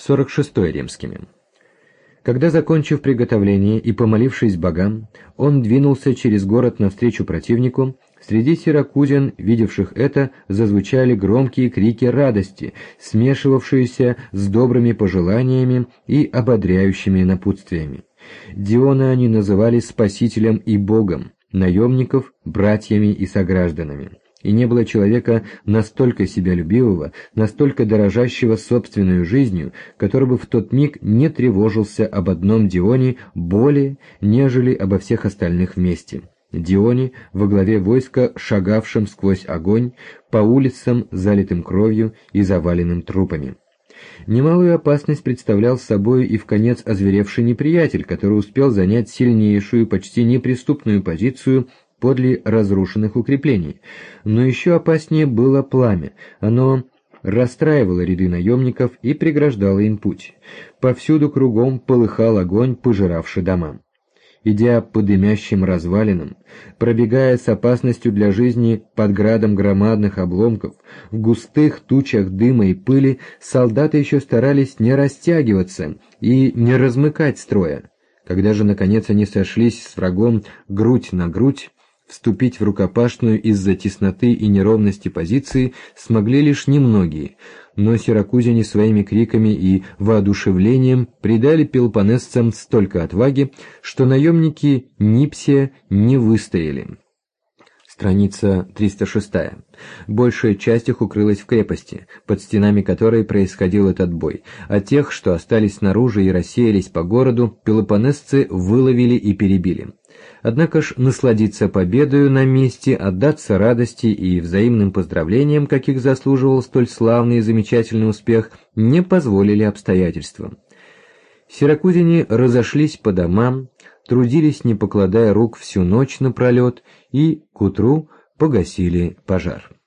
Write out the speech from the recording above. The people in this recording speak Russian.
46 римскими. Когда, закончив приготовление и помолившись богам, он двинулся через город навстречу противнику, среди сиракузян, видевших это, зазвучали громкие крики радости, смешивавшиеся с добрыми пожеланиями и ободряющими напутствиями. Диона они называли спасителем и богом, наемников – братьями и согражданами. И не было человека настолько себялюбивого, настолько дорожащего собственной жизнью, который бы в тот миг не тревожился об одном Дионе более, нежели обо всех остальных вместе. Дионе во главе войска, шагавшим сквозь огонь, по улицам, залитым кровью и заваленным трупами. Немалую опасность представлял собой и вконец озверевший неприятель, который успел занять сильнейшую, почти неприступную позицию подле разрушенных укреплений. Но еще опаснее было пламя. Оно расстраивало ряды наемников и преграждало им путь. Повсюду кругом полыхал огонь, пожиравший дома. Идя по дымящим развалинам, пробегая с опасностью для жизни под градом громадных обломков, в густых тучах дыма и пыли, солдаты еще старались не растягиваться и не размыкать строя. Когда же, наконец, они сошлись с врагом грудь на грудь, вступить в рукопашную из-за тесноты и неровности позиции смогли лишь немногие, но сиракузяне своими криками и воодушевлением придали пелопоннесцам столько отваги, что наемники Нипсия не выстояли. Страница 306. Большая часть их укрылась в крепости, под стенами которой происходил этот бой, а тех, что остались снаружи и рассеялись по городу, пелопоннесцы выловили и перебили. Однако ж насладиться победою на месте, отдаться радости и взаимным поздравлениям, каких заслуживал столь славный и замечательный успех, не позволили обстоятельства. Сиракузяне разошлись по домам, трудились, не покладая рук, всю ночь напролет, и к утру погасили пожар.